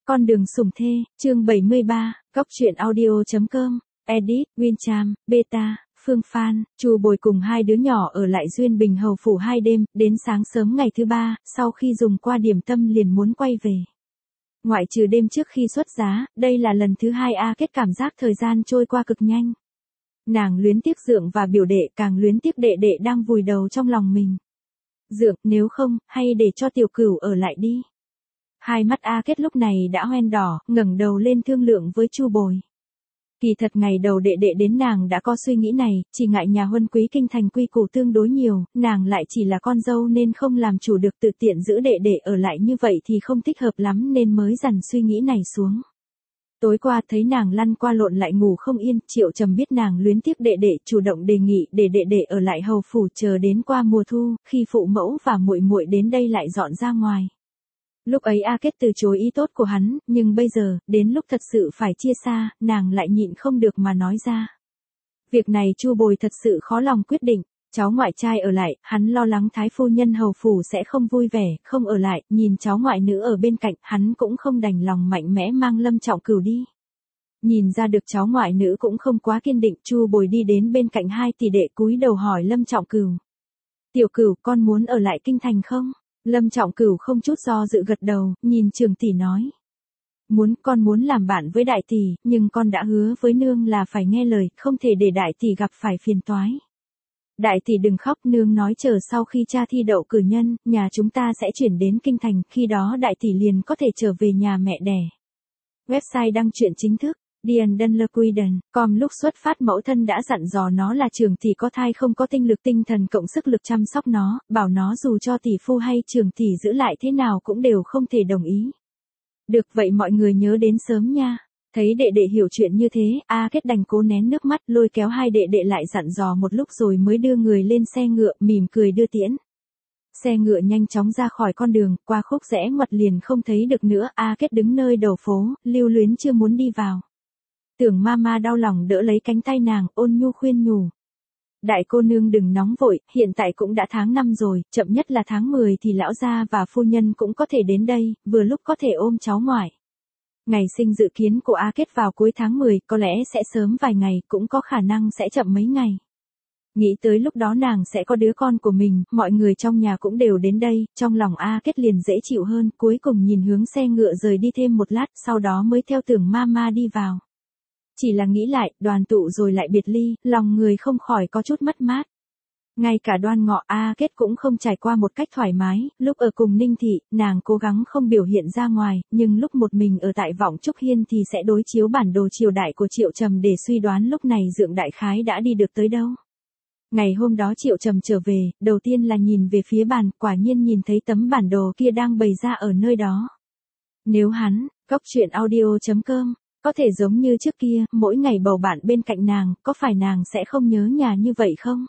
Con đường sủng thê, chương 73, Góc truyện audio.com, Edit, Wincham, Beta, Phương Phan, Chu Bồi cùng hai đứa nhỏ ở lại Duyên Bình Hầu Phủ 2 đêm, đến sáng sớm ngày thứ 3, sau khi dùng qua điểm tâm liền muốn quay về. Ngoại trừ đêm trước khi xuất giá, đây là lần thứ 2 A Kết cảm giác thời gian trôi qua cực nhanh. Nàng luyến tiếc Dượng và biểu đệ, càng luyến tiếc đệ đệ đang vùi đầu trong lòng mình. Dượng, nếu không, hay để cho Tiểu Cửu ở lại đi. Hai mắt A Kết lúc này đã hoen đỏ, ngẩng đầu lên thương lượng với Chu Bồi. Kỳ thật ngày đầu đệ đệ đến nàng đã có suy nghĩ này, chỉ ngại nhà huân quý kinh thành quy củ tương đối nhiều, nàng lại chỉ là con dâu nên không làm chủ được, tự tiện giữ đệ đệ ở lại như vậy thì không thích hợp lắm nên mới dằn suy nghĩ này xuống. Tối qua thấy nàng lăn qua lộn lại ngủ không yên, Triệu Trầm biết nàng luyến tiếc đệ đệ, chủ động đề nghị để đệ đệ ở lại hầu phủ chờ đến qua mùa thu, khi phụ mẫu và muội muội đến đây lại dọn ra ngoài. Lúc ấy A Kết từ chối ý tốt của hắn, nhưng bây giờ, đến lúc thật sự phải chia xa, nàng lại nhịn không được mà nói ra. Việc này Chu Bồi thật sự khó lòng quyết định, cháu ngoại trai ở lại, hắn lo lắng thái phu nhân hầu phủ sẽ không vui vẻ, không ở lại, nhìn cháu ngoại nữ ở bên cạnh, hắn cũng không đành lòng mạnh mẽ mang Lâm Trọng Cửu đi. Nhìn ra được cháu ngoại nữ cũng không quá kiên định, Chu Bồi đi đến bên cạnh hai tỷ đệ cúi đầu hỏi Lâm Trọng Cửu. Tiểu Cửu, con muốn ở lại kinh thành không? Lâm Trọng Cửu không chút do dự gật đầu, nhìn Trường tỷ nói. Con muốn làm bạn với đại tỷ, nhưng con đã hứa với nương là phải nghe lời, không thể để đại tỷ gặp phải phiền toái. Đại tỷ đừng khóc, nương nói chờ sau khi cha thi đậu cử nhân, nhà chúng ta sẽ chuyển đến kinh thành, khi đó đại tỷ liền có thể trở về nhà mẹ đẻ. Website đăng truyện chính thức. Dian Dunlequiden, lúc xuất phát mẫu thân đã dặn dò nó là Trường tỷ có thai không có tinh lực tinh thần cộng sức lực chăm sóc nó, bảo nó dù cho tỷ phu hay Trường tỷ giữ lại thế nào cũng đều không thể đồng ý. Được vậy mọi người nhớ đến sớm nha. Thấy đệ đệ hiểu chuyện như thế, A Kết đành cố nén nước mắt lôi kéo hai đệ đệ lại dặn dò một lúc rồi mới đưa người lên xe ngựa mỉm cười đưa tiễn. Xe ngựa nhanh chóng ra khỏi con đường, qua khúc rẽ ngoặt liền không thấy được nữa, A Kết đứng nơi đầu phố, lưu luyến chưa muốn đi vào. Tưởng Mama đau lòng đỡ lấy cánh tay nàng, ôn nhu khuyên nhủ. Đại cô nương đừng nóng vội, hiện tại cũng đã tháng 5 rồi, chậm nhất là tháng 10 thì lão gia và phu nhân cũng có thể đến đây, vừa lúc có thể ôm cháu ngoại. Ngày sinh dự kiến của A Kết vào cuối tháng 10, có lẽ sẽ sớm vài ngày, cũng có khả năng sẽ chậm mấy ngày. Nghĩ tới lúc đó nàng sẽ có đứa con của mình, mọi người trong nhà cũng đều đến đây, trong lòng A Kết liền dễ chịu hơn, cuối cùng nhìn hướng xe ngựa rời đi thêm một lát, sau đó mới theo Tưởng Mama đi vào. Chỉ là nghĩ lại, đoàn tụ rồi lại biệt ly, lòng người không khỏi có chút mất mát. Ngay cả Đoan Ngọ A Kết cũng không trải qua một cách thoải mái, lúc ở cùng Ninh Thị, nàng cố gắng không biểu hiện ra ngoài, nhưng lúc một mình ở tại Vọng Trúc Hiên thì sẽ đối chiếu bản đồ triều đại của Triệu Trầm để suy đoán lúc này Dượng đại khái đã đi được tới đâu. Ngày hôm đó Triệu Trầm trở về, đầu tiên là nhìn về phía bàn, quả nhiên nhìn thấy tấm bản đồ kia đang bày ra ở nơi đó. Nếu hắn, Góc truyện audio.com, có thể giống như trước kia, mỗi ngày bầu bạn bên cạnh nàng, có phải nàng sẽ không nhớ nhà như vậy không?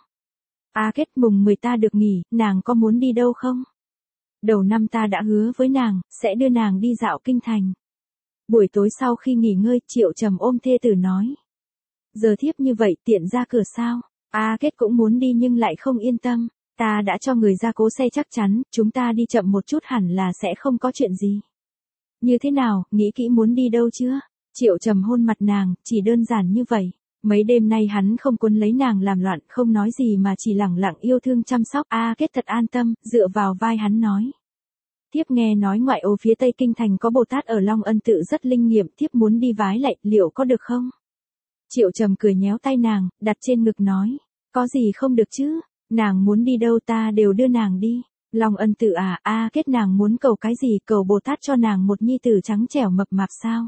A Kết, mùng 10 ta được nghỉ, nàng có muốn đi đâu không? Đầu năm ta đã hứa với nàng, sẽ đưa nàng đi dạo kinh thành. Buổi tối sau khi nghỉ ngơi, Triệu Trầm ôm thê tử nói. Giờ thiếp như vậy tiện ra cửa sao? A Kết cũng muốn đi nhưng lại không yên tâm. Ta đã cho người ra cố xe chắc chắn, chúng ta đi chậm một chút hẳn là sẽ không có chuyện gì. Như thế nào, nghĩ kỹ muốn đi đâu chưa? Triệu Trầm hôn mặt nàng, chỉ đơn giản như vậy. Mấy đêm nay hắn không cuốn lấy nàng làm loạn, không nói gì mà chỉ lẳng lặng yêu thương chăm sóc. A Kết thật an tâm, dựa vào vai hắn nói. Thiếp nghe nói ngoại ô phía tây kinh thành có Bồ Tát ở Long Ân tự rất linh nghiệm, thiếp muốn đi vái lạy, liệu có được không? Triệu Trầm cười nhéo tay nàng, đặt trên ngực nói. Có gì không được chứ, nàng muốn đi đâu ta đều đưa nàng đi. Long Ân tự à, A Kết nàng muốn cầu cái gì, cầu Bồ Tát cho nàng một nhi tử trắng trẻo mập mạp sao?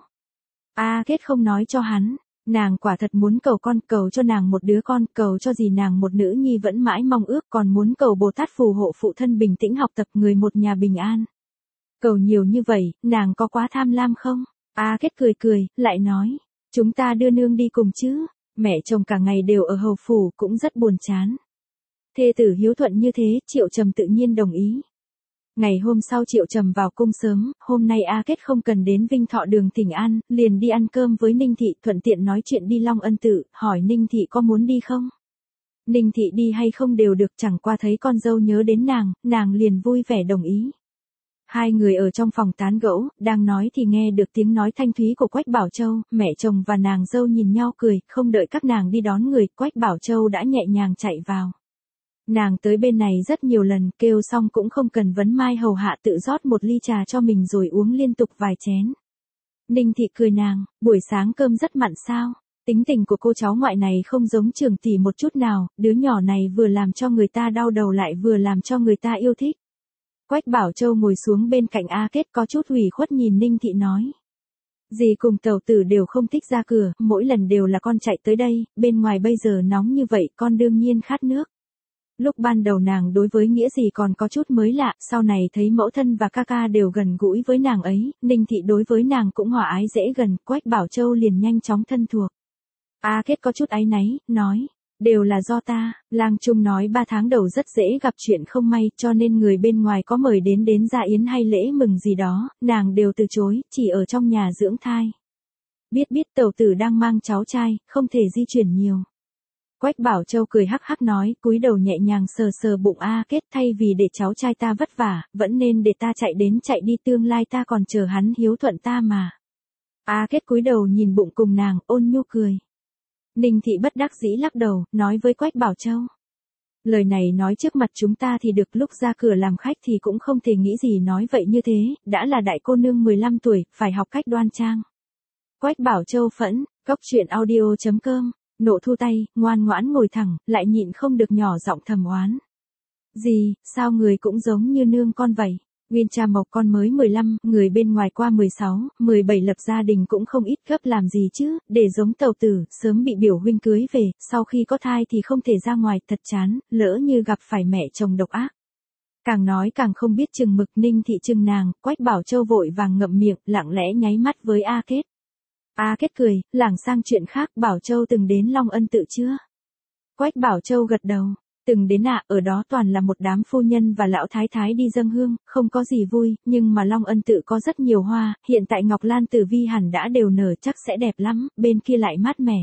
A Kết không nói cho hắn. Nàng quả thật muốn cầu con, cầu cho nàng một đứa con, cầu cho gì nàng một nữ nhi vẫn mãi mong ước, còn muốn cầu Bồ Tát phù hộ phụ thân bình tĩnh học tập, người một nhà bình an. Cầu nhiều như vậy, nàng có quá tham lam không? A Kết cười cười, lại nói, chúng ta đưa nương đi cùng chứ, mẹ chồng cả ngày đều ở hầu phủ cũng rất buồn chán. Thê tử hiếu thuận như thế, Triệu Trầm tự nhiên đồng ý. Ngày hôm sau Triệu Trầm vào cung sớm, hôm nay A Kết không cần đến Vinh Thọ đường thỉnh an, liền đi ăn cơm với Ninh Thị, thuận tiện nói chuyện đi Long Ân tự, hỏi Ninh Thị có muốn đi không? Ninh Thị đi hay không đều được, chẳng qua thấy con dâu nhớ đến nàng liền vui vẻ đồng ý. Hai người ở trong phòng tán gẫu, đang nói thì nghe được tiếng nói thanh thúy của Quách Bảo Châu, mẹ chồng và nàng dâu nhìn nhau cười, không đợi các nàng đi đón người, Quách Bảo Châu đã nhẹ nhàng chạy vào. Nàng tới bên này rất nhiều lần, kêu xong cũng không cần vấn mai hầu hạ tự rót một ly trà cho mình rồi uống liên tục vài chén. Ninh Thị cười nàng, buổi sáng cơm rất mặn sao? Tính tình của cô cháu ngoại này không giống Trường tỷ một chút nào, đứa nhỏ này vừa làm cho người ta đau đầu lại vừa làm cho người ta yêu thích. Quách Bảo Châu ngồi xuống bên cạnh A Kết có chút ủy khuất nhìn Ninh Thị nói. Dì cùng tẩu tử đều không thích ra cửa, mỗi lần đều là con chạy tới đây, bên ngoài bây giờ nóng như vậy con đương nhiên khát nước. Lúc ban đầu nàng đối với Nghĩa dì còn có chút mới lạ, sau này thấy mẫu thân và ca ca đều gần gũi với nàng ấy, Ninh Thị đối với nàng cũng hòa ái dễ gần, Quách Bảo Châu liền nhanh chóng thân thuộc. A Kết có chút áy náy, nói, đều là do ta, lang trung nói 3 tháng đầu rất dễ gặp chuyện không may, cho nên người bên ngoài có mời đến gia yến hay lễ mừng gì đó, nàng đều từ chối, chỉ ở trong nhà dưỡng thai. Biết tẩu tử đang mang cháu trai, không thể di chuyển nhiều. Quách Bảo Châu cười hắc hắc nói, cúi đầu nhẹ nhàng sờ sờ bụng A Kết, thay vì để cháu trai ta vất vả, vẫn nên để ta chạy đến chạy đi, tương lai ta còn chờ hắn hiếu thuận ta mà. A Kết cúi đầu nhìn bụng cùng nàng, ôn nhu cười. Ninh Thị bất đắc dĩ lắc đầu, nói với Quách Bảo Châu. Lời này nói trước mặt chúng ta thì được, lúc ra cửa làm khách thì cũng không thể nghĩ gì nói vậy như thế, đã là đại cô nương 15 tuổi, phải học cách đoan trang. Quách Bảo Châu phẫn, coctruyện.audio.com, nộ thu tay, ngoan ngoãn ngồi thẳng, lại nhịn không được nhỏ giọng thầm oán. Gì, sao người cũng giống như nương con vậy? Nguyên cha mộc con mới 15, người bên ngoài qua 16, 17 lập gia đình cũng không ít, gấp làm gì chứ, để giống tẩu tử, sớm bị biểu huynh cưới về, sau khi có thai thì không thể ra ngoài, thật chán, lỡ như gặp phải mẹ chồng độc ác. Càng nói càng không biết chừng mực. Ninh Thị chừng nàng, Quách Bảo Châu vội vàng ngậm miệng, lặng lẽ nháy mắt với A Kết. A Kết cười, lảng sang chuyện khác, Bảo Châu từng đến Long Ân Tự chưa? Quách Bảo Châu gật đầu. Từng đến ạ, ở đó toàn là một đám phu nhân và lão thái thái đi dâng hương, không có gì vui, nhưng mà Long Ân Tự có rất nhiều hoa, hiện tại ngọc lan tử vi hẳn đã đều nở, chắc sẽ đẹp lắm, bên kia lại mát mẻ.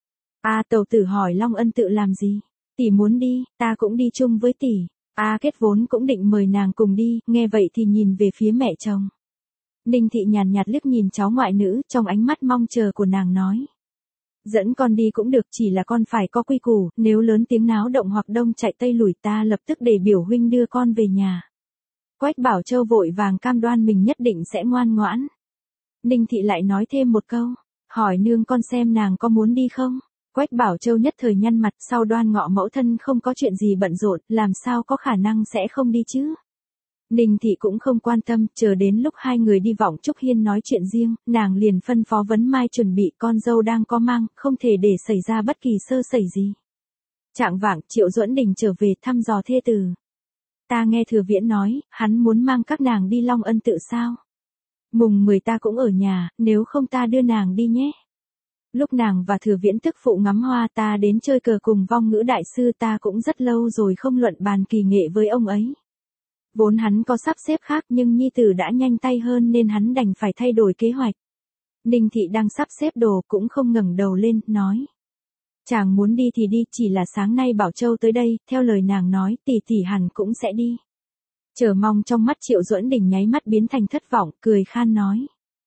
A tẩu tử hỏi Long Ân Tự làm gì? Tỷ muốn đi, ta cũng đi chung với tỷ. A Kết vốn cũng định mời nàng cùng đi, nghe vậy thì nhìn về phía mẹ chồng. Ninh Thị nhàn nhạt liếc nhìn cháu ngoại nữ, trong ánh mắt mong chờ của nàng nói. Dẫn con đi cũng được, chỉ là con phải có quy củ, nếu lớn tiếng náo động hoặc đông chạy tây lùi ta lập tức để biểu huynh đưa con về nhà. Quách Bảo Châu vội vàng cam đoan mình nhất định sẽ ngoan ngoãn. Ninh Thị lại nói thêm một câu, hỏi nương con xem nàng có muốn đi không? Quách Bảo Châu nhất thời nhăn mặt, sau Đoan Ngọ mẫu thân không có chuyện gì bận rộn, làm sao có khả năng sẽ không đi chứ? Ninh Thị cũng không quan tâm, chờ đến lúc hai người đi vọng Trúc Hiên nói chuyện riêng, nàng liền phân phó Vấn Mai chuẩn bị, con dâu đang có mang, không thể để xảy ra bất kỳ sơ sẩy gì. Trạng vạng, Triệu Duẫn Đình trở về thăm dò thê tử. Ta nghe Thừa Viễn nói, hắn muốn mang các nàng đi Long Ân Tự sao? Mùng 10 ta cũng ở nhà, nếu không ta đưa nàng đi nhé. Lúc nàng và Thừa Viễn tức phụ ngắm hoa, ta đến chơi cờ cùng Vong Ngữ đại sư, ta cũng rất lâu rồi không luận bàn kỳ nghệ với ông ấy. Vốn hắn có sắp xếp khác nhưng nhi tử đã nhanh tay hơn nên hắn đành phải thay đổi kế hoạch. Ninh Thị đang sắp xếp đồ cũng không ngẩng đầu lên, nói. Chàng muốn đi thì đi, chỉ là sáng nay Bảo Châu tới đây, theo lời nàng nói, tỷ hẳn cũng sẽ đi. Chờ mong trong mắt Triệu Duẫn Đình nháy mắt biến thành thất vọng, cười khan nói.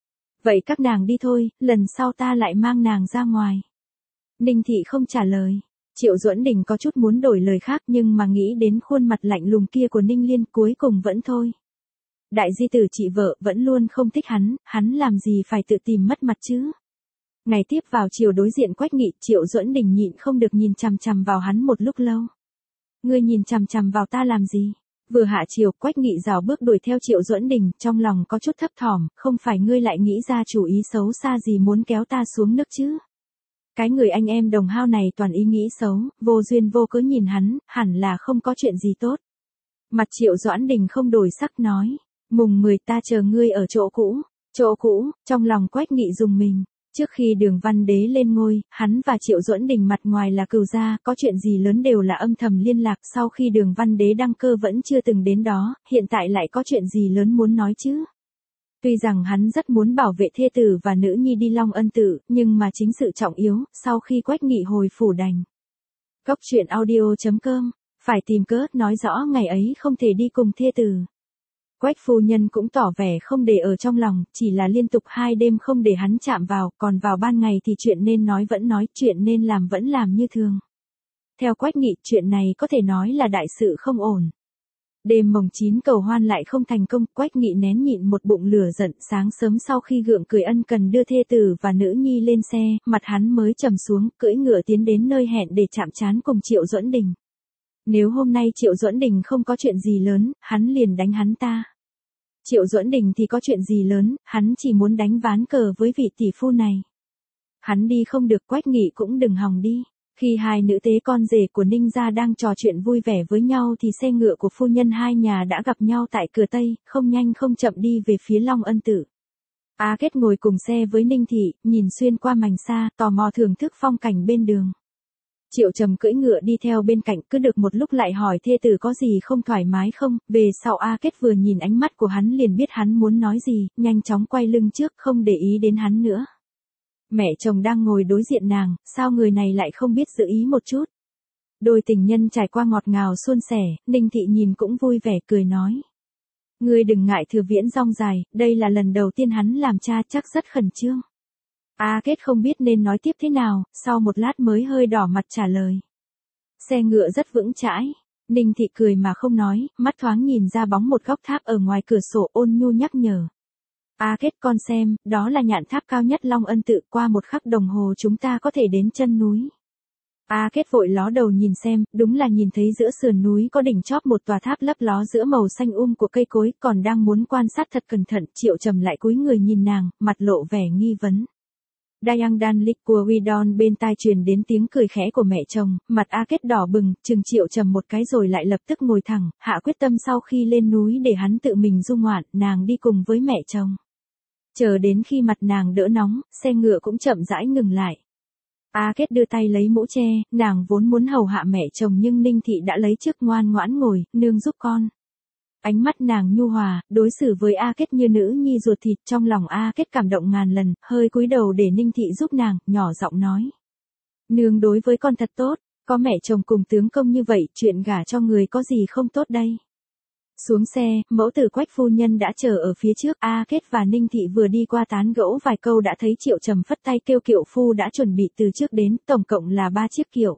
Vậy các nàng đi thôi, lần sau ta lại mang nàng ra ngoài. Ninh Thị không trả lời. Triệu Duẫn Đình có chút muốn đổi lời khác nhưng mà nghĩ đến khuôn mặt lạnh lùng kia của Ninh Liên cuối cùng vẫn thôi. Đại di tử chị vợ vẫn luôn không thích hắn làm gì phải tự tìm mất mặt chứ. Ngày tiếp vào chiều đối diện Quách Nghị, Triệu Duẫn Đình nhịn không được nhìn chằm chằm vào hắn một lúc lâu. Ngươi nhìn chằm chằm vào ta làm gì? Vừa hạ chiều, Quách Nghị rảo bước đuổi theo Triệu Duẫn Đình, trong lòng có chút thấp thỏm, không phải ngươi lại nghĩ ra chủ ý xấu xa gì muốn kéo ta xuống nước chứ? Cái người anh em đồng hao này toàn ý nghĩ xấu, vô duyên vô cớ nhìn hắn, hẳn là không có chuyện gì tốt. Mặt Triệu Doãn Đình không đổi sắc nói, mùng 10 ta chờ ngươi ở chỗ cũ, trong lòng Quách Nghị dùng mình. Trước khi Đường Văn Đế lên ngôi, hắn và Triệu Duẫn Đình mặt ngoài là cừu gia, có chuyện gì lớn đều là âm thầm liên lạc, sau khi Đường Văn Đế đăng cơ vẫn chưa từng đến đó, hiện tại lại có chuyện gì lớn muốn nói chứ? Tuy rằng hắn rất muốn bảo vệ thê tử và nữ nhi đi Long Ân Tự, nhưng mà chính sự trọng yếu, sau khi Quách Nghị hồi phủ đành. Coctruyện.audio.com, phải tìm cớ nói rõ ngày ấy không thể đi cùng thê tử. Quách phu nhân cũng tỏ vẻ không để ở trong lòng, chỉ là liên tục 2 đêm không để hắn chạm vào, còn vào ban ngày thì chuyện nên nói vẫn nói, chuyện nên làm vẫn làm như thường. Theo Quách Nghị, chuyện này có thể nói là đại sự không ổn. Đêm mồng 9 cầu hoan lại không thành công, Quách Nghị nén nhịn một bụng lửa giận, sáng sớm sau khi gượng cười ân cần đưa thê tử và nữ nhi lên xe, mặt hắn mới trầm xuống, cưỡi ngựa tiến đến nơi hẹn để chạm trán cùng Triệu Duẫn Đình. Nếu hôm nay Triệu Duẫn Đình không có chuyện gì lớn, hắn liền đánh hắn ta. Triệu Duẫn Đình thì có chuyện gì lớn, hắn chỉ muốn đánh ván cờ với vị tỷ phu này. Hắn đi không được, Quách Nghị cũng đừng hòng đi. Khi hai nữ tế con rể của Ninh gia đang trò chuyện vui vẻ với nhau thì xe ngựa của phu nhân hai nhà đã gặp nhau tại cửa Tây, không nhanh không chậm đi về phía Long Ân Tự. A Kết ngồi cùng xe với Ninh Thị, nhìn xuyên qua mành xa, tò mò thưởng thức phong cảnh bên đường. Triệu Trầm cưỡi ngựa đi theo bên cạnh, cứ được một lúc lại hỏi thê tử có gì không thoải mái không, về sau A Kết vừa nhìn ánh mắt của hắn liền biết hắn muốn nói gì, nhanh chóng quay lưng trước không để ý đến hắn nữa. Mẹ chồng đang ngồi đối diện nàng, sao người này lại không biết giữ ý một chút. Đôi tình nhân trải qua ngọt ngào suôn sẻ, Ninh Thị nhìn cũng vui vẻ cười nói. Ngươi đừng ngại thừa viễn rong dài, đây là lần đầu tiên hắn làm cha chắc rất khẩn trương. A Kết không biết nên nói tiếp thế nào, sau một lát mới hơi đỏ mặt trả lời. Xe ngựa rất vững chãi. Ninh Thị cười mà không nói, mắt thoáng nhìn ra bóng một góc tháp ở ngoài cửa sổ ôn nhu nhắc nhở. A Kết con xem, đó là nhạn tháp cao nhất Long Ân Tự, qua một khắc đồng hồ chúng ta có thể đến chân núi. A Kết vội ló đầu nhìn xem, đúng là nhìn thấy giữa sườn núi có đỉnh chóp một tòa tháp lấp ló giữa màu xanh của cây cối, còn đang muốn quan sát thật cẩn thận, Triệu Trầm lại cúi người nhìn nàng, mặt lộ vẻ nghi vấn. Dayang Dan Lik của Widon bên tai truyền đến tiếng cười khẽ của mẹ chồng, mặt A Kết đỏ bừng, chừng Triệu Trầm một cái rồi lại lập tức ngồi thẳng, hạ quyết tâm sau khi lên núi để hắn tự mình du ngoạn, nàng đi cùng với mẹ chồng. Chờ đến khi mặt nàng đỡ nóng, xe ngựa cũng chậm rãi ngừng lại. A Kết đưa tay lấy mũ che, nàng vốn muốn hầu hạ mẹ chồng nhưng Ninh Thị đã lấy trước ngoan ngoãn ngồi, nương giúp con. Ánh mắt nàng nhu hòa, đối xử với A Kết như nữ nhi ruột thịt, trong lòng A Kết cảm động ngàn lần, hơi cúi đầu để Ninh Thị giúp nàng, nhỏ giọng nói. Nương đối với con thật tốt, có mẹ chồng cùng tướng công như vậy, chuyện gả cho người có gì không tốt đây. Xuống xe, mẫu tử Quách phu nhân đã chờ ở phía trước, A Kết và Ninh Thị vừa đi qua tán gẫu vài câu đã thấy Triệu Trầm phất tay kêu kiệu phu đã chuẩn bị từ trước đến, tổng cộng là 3 chiếc kiệu.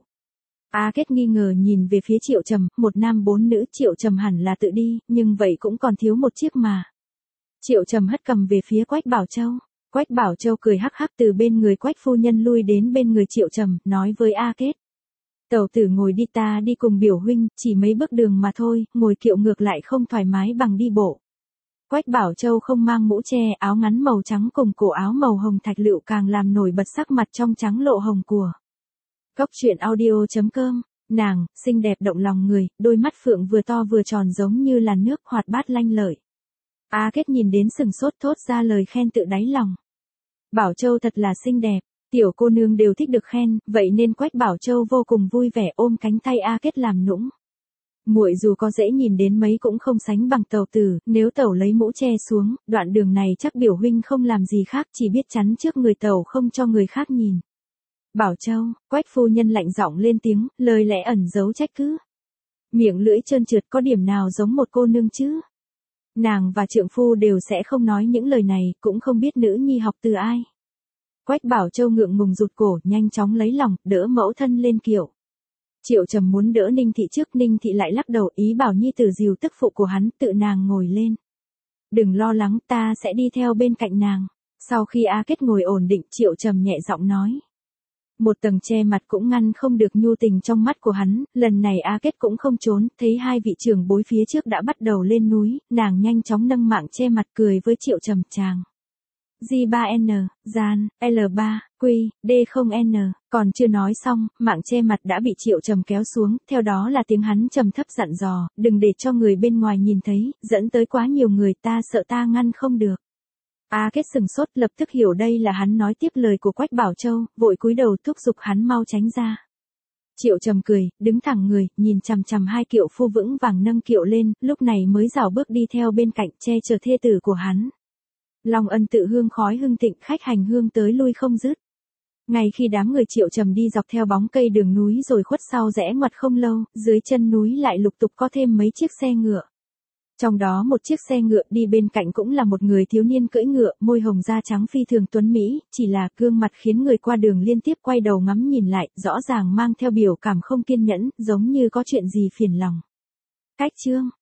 A Kết nghi ngờ nhìn về phía Triệu Trầm, 1 nam 4 nữ, Triệu Trầm hẳn là tự đi, nhưng vậy cũng còn thiếu một chiếc mà. Triệu Trầm hất cầm về phía Quách Bảo Châu. Quách Bảo Châu cười hắc hắc từ bên người Quách phu nhân lui đến bên người Triệu Trầm, nói với A Kết. Tẩu tử ngồi đi, ta đi cùng biểu huynh, chỉ mấy bước đường mà thôi, ngồi kiệu ngược lại không thoải mái bằng đi bộ. Quách Bảo Châu không mang mũ che, áo ngắn màu trắng cùng cổ áo màu hồng thạch lựu càng làm nổi bật sắc mặt trong trắng lộ hồng của. Góc truyện audio.com, nàng, xinh đẹp động lòng người, đôi mắt phượng vừa to vừa tròn giống như là nước, hoạt bát lanh lợi. A Kết nhìn đến sừng sốt thốt ra lời khen tự đáy lòng. Bảo Châu thật là xinh đẹp, tiểu cô nương đều thích được khen, vậy nên Quách Bảo Châu vô cùng vui vẻ ôm cánh tay A Kết làm nũng. Muội dù có dễ nhìn đến mấy cũng không sánh bằng tẩu tử, nếu tẩu lấy mũ che xuống, đoạn đường này chắc biểu huynh không làm gì khác, chỉ biết chắn trước người tẩu không cho người khác nhìn. Bảo Châu, Quách phu nhân lạnh giọng lên tiếng, lời lẽ ẩn giấu trách cứ. Miệng lưỡi trơn trượt có điểm nào giống một cô nương chứ? Nàng và trượng phu đều sẽ không nói những lời này, cũng không biết nữ nhi học từ ai. Quách Bảo Châu ngượng ngùng rụt cổ, nhanh chóng lấy lòng, đỡ mẫu thân lên kiệu. Triệu Trầm muốn đỡ Ninh Thị trước, Ninh Thị lại lắc đầu ý bảo nhi tử dìu tức phụ của hắn, tự nàng ngồi lên. Đừng lo lắng, ta sẽ đi theo bên cạnh nàng. Sau khi A Kết ngồi ổn định, Triệu Trầm nhẹ giọng nói. Một tầng che mặt cũng ngăn không được nhu tình trong mắt của hắn, lần này A Kết cũng không trốn, thấy hai vị trưởng bối phía trước đã bắt đầu lên núi, nàng nhanh chóng nâng mạng che mặt cười với Triệu Trầm chàng. J3N, gian, L3, Q, D0N, còn chưa nói xong, mạng che mặt đã bị Triệu Trầm kéo xuống, theo đó là tiếng hắn trầm thấp dặn dò, đừng để cho người bên ngoài nhìn thấy, dẫn tới quá nhiều người ta sợ ta ngăn không được. A Kết sừng sốt lập tức hiểu đây là hắn nói tiếp lời của Quách Bảo Châu, vội cúi đầu thúc giục hắn mau tránh ra. Triệu Trầm cười, đứng thẳng người, nhìn chằm chằm hai kiệu phu vững vàng nâng kiệu lên, lúc này mới rảo bước đi theo bên cạnh che chở thê tử của hắn. Long Ân Tự hương khói hưng thịnh, khách hành hương tới lui không dứt. Ngay khi đám người Triệu Trầm đi dọc theo bóng cây đường núi rồi khuất sau rẽ ngoặt không lâu, dưới chân núi lại lục tục có thêm mấy chiếc xe ngựa. Trong đó một chiếc xe ngựa đi bên cạnh cũng là một người thiếu niên cưỡi ngựa, môi hồng da trắng phi thường tuấn mỹ, chỉ là gương mặt khiến người qua đường liên tiếp quay đầu ngắm nhìn lại, rõ ràng mang theo biểu cảm không kiên nhẫn, giống như có chuyện gì phiền lòng. Cách chương